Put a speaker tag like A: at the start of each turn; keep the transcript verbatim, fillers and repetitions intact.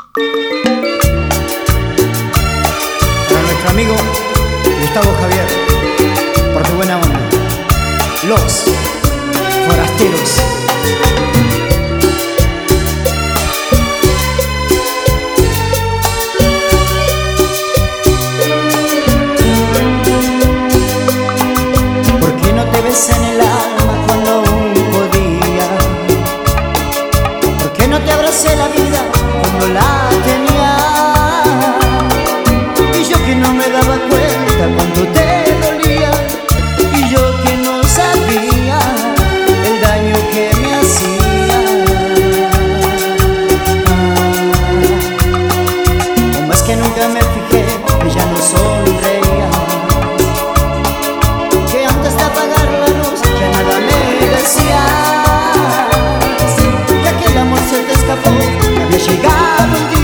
A: Para nuestro amigo Gustavo Javier, por tu buena onda. Los Forasteros.
B: ¿Por qué no te ves en el alma cuando aún podía? ¿Por qué no te abracé la vida cuando la tenía? Y yo que no me daba cuenta cuando te dolía, y yo que no sabía el daño que me hacía. Como es que nunca me fijé que ya no sonreía, que antes de apagar la luz ya nada me decías, que aquel amor se te escapó, que había llegado un día